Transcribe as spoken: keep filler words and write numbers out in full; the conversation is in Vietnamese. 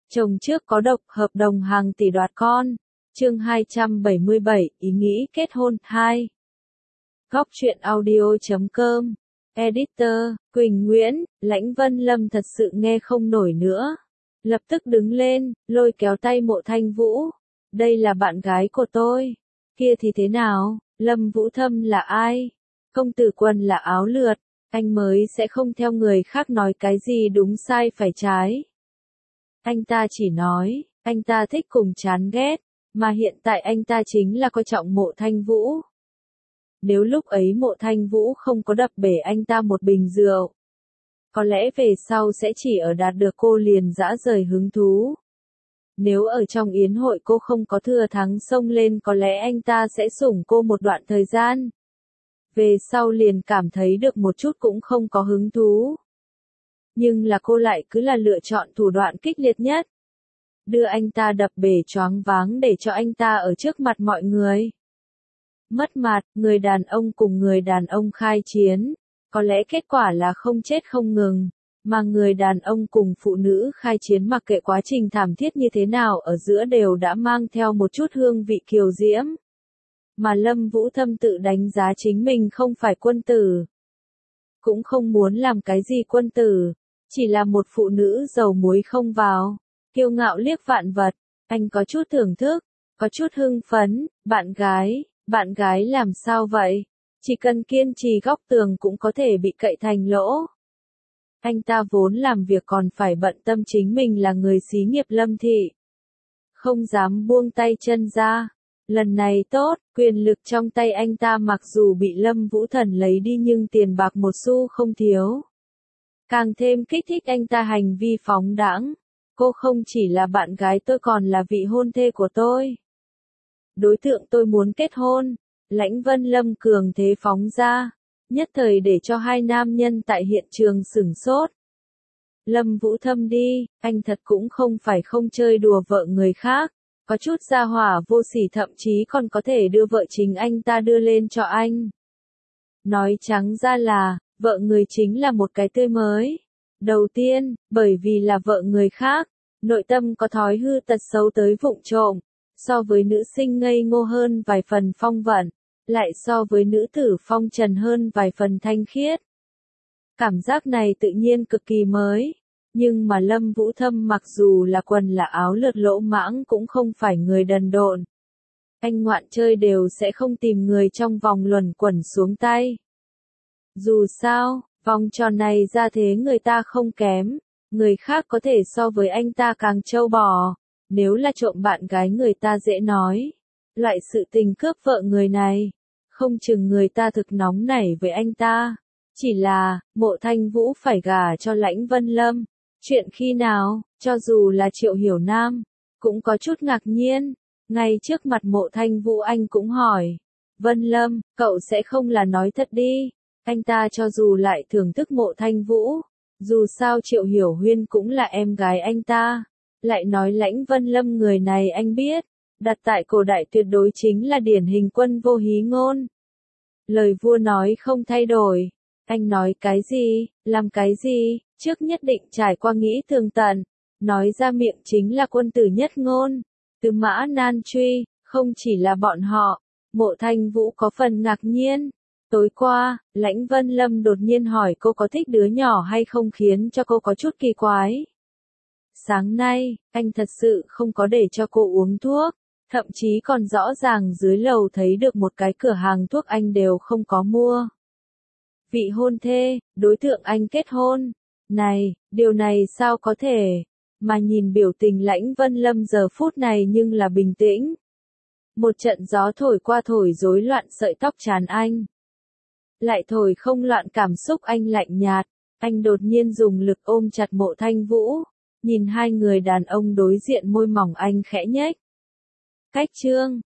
Chồng trước có độc, hợp đồng hàng tỷ đoạt con. Chương hai trăm bảy mươi bảy, ý nghĩ kết hôn hai. Góc truyện audio chấm com. Editor, Quỳnh Nguyễn. Lãnh Vân Lâm thật sự nghe không nổi nữa. Lập tức đứng lên, lôi kéo tay Mộ Thanh Vũ. Đây là bạn gái của tôi. Kia thì thế nào? Lâm Vũ Thâm là ai? Công tử Quần là áo lượt. Anh mới sẽ không theo người khác nói cái gì đúng sai phải trái. Anh ta chỉ nói, anh ta thích cùng chán ghét, mà hiện tại anh ta chính là coi trọng Mộ Thanh Vũ. Nếu lúc ấy Mộ Thanh Vũ không có đập bể anh ta một bình rượu, có lẽ về sau sẽ chỉ ở đạt được cô liền dã rời hứng thú. Nếu ở trong yến hội cô không có thừa thắng xông lên có lẽ anh ta sẽ sủng cô một đoạn thời gian. Về sau liền cảm thấy được một chút cũng không có hứng thú. Nhưng là cô lại cứ là lựa chọn thủ đoạn kích liệt nhất. Đưa anh ta đập bể choáng váng để cho anh ta ở trước mặt mọi người. Mất mặt, người đàn ông cùng người đàn ông khai chiến. Có lẽ kết quả là không chết không ngừng. Mà người đàn ông cùng phụ nữ khai chiến mặc kệ quá trình thảm thiết như thế nào ở giữa đều đã mang theo một chút hương vị kiều diễm. Mà Lâm Vũ Thâm tự đánh giá chính mình không phải quân tử. Cũng không muốn làm cái gì quân tử. Chỉ là một phụ nữ dầu muối không vào. Kiêu ngạo liếc vạn vật. Anh có chút thưởng thức. Có chút hưng phấn. Bạn gái. Bạn gái làm sao vậy? Chỉ cần kiên trì góc tường cũng có thể bị cậy thành lỗ. Anh ta vốn làm việc còn phải bận tâm chính mình là người xí nghiệp Lâm thị. Không dám buông tay chân ra. Lần này tốt, quyền lực trong tay anh ta mặc dù bị Lâm Vũ Thần lấy đi nhưng tiền bạc một xu không thiếu. Càng thêm kích thích anh ta hành vi phóng đãng. Cô không chỉ là bạn gái tôi còn là vị hôn thê của tôi. Đối tượng tôi muốn kết hôn. Lãnh Vân Lâm cường thế phóng ra. Nhất thời để cho hai nam nhân tại hiện trường sửng sốt. Lâm Vũ Thâm đi, anh thật cũng không phải không chơi đùa vợ người khác. Có chút gia hỏa vô sỉ thậm chí còn có thể đưa vợ chính anh ta đưa lên cho anh. Nói trắng ra là, vợ người chính là một cái tươi mới. Đầu tiên, bởi vì là vợ người khác, nội tâm có thói hư tật xấu tới vụng trộm, so với nữ sinh ngây ngô hơn vài phần phong vận, lại so với nữ tử phong trần hơn vài phần thanh khiết. Cảm giác này tự nhiên cực kỳ mới. Nhưng mà Lâm Vũ Thâm mặc dù là quần là áo lượt lỗ mãng cũng không phải người đần độn. Anh ngoạn chơi đều sẽ không tìm người trong vòng luẩn quẩn xuống tay. Dù sao, vòng tròn này ra thế người ta không kém. Người khác có thể so với anh ta càng trâu bò. Nếu là trộm bạn gái người ta dễ nói. Loại sự tình cướp vợ người này. Không chừng người ta thực nóng nảy với anh ta. Chỉ là, Mộ Thanh Vũ phải gả cho Lãnh Vân Lâm. Chuyện khi nào, cho dù là Triệu Hiểu Nam, cũng có chút ngạc nhiên. Ngay trước mặt Mộ Thanh Vũ anh cũng hỏi. Vân Lâm, cậu sẽ không là nói thật đi. Anh ta cho dù lại thưởng thức Mộ Thanh Vũ. Dù sao Triệu Hiểu Huyên cũng là em gái anh ta. Lại nói Lãnh Vân Lâm người này anh biết. Đặt tại cổ đại tuyệt đối chính là điển hình quân vô hí ngôn. Lời vua nói không thay đổi. Anh nói cái gì, làm cái gì, trước nhất định trải qua nghĩ tường tận. Nói ra miệng chính là quân tử nhất ngôn. Từ Mã Nan Truy, không chỉ là bọn họ. Mộ Thanh Vũ có phần ngạc nhiên. Tối qua, Lãnh Vân Lâm đột nhiên hỏi cô có thích đứa nhỏ hay không khiến cho cô có chút kỳ quái. Sáng nay, anh thật sự không có để cho cô uống thuốc. Thậm chí còn rõ ràng dưới lầu thấy được một cái cửa hàng thuốc anh đều không có mua. Vị hôn thê, đối tượng anh kết hôn. Này, điều này sao có thể? Mà nhìn biểu tình Lãnh Vân Lâm giờ phút này nhưng là bình tĩnh. Một trận gió thổi qua thổi rối loạn sợi tóc trán anh. Lại thổi không loạn cảm xúc anh lạnh nhạt. Anh đột nhiên dùng lực ôm chặt Mộ Thanh Vũ. Nhìn hai người đàn ông đối diện môi mỏng anh khẽ nhếch. Cách chương,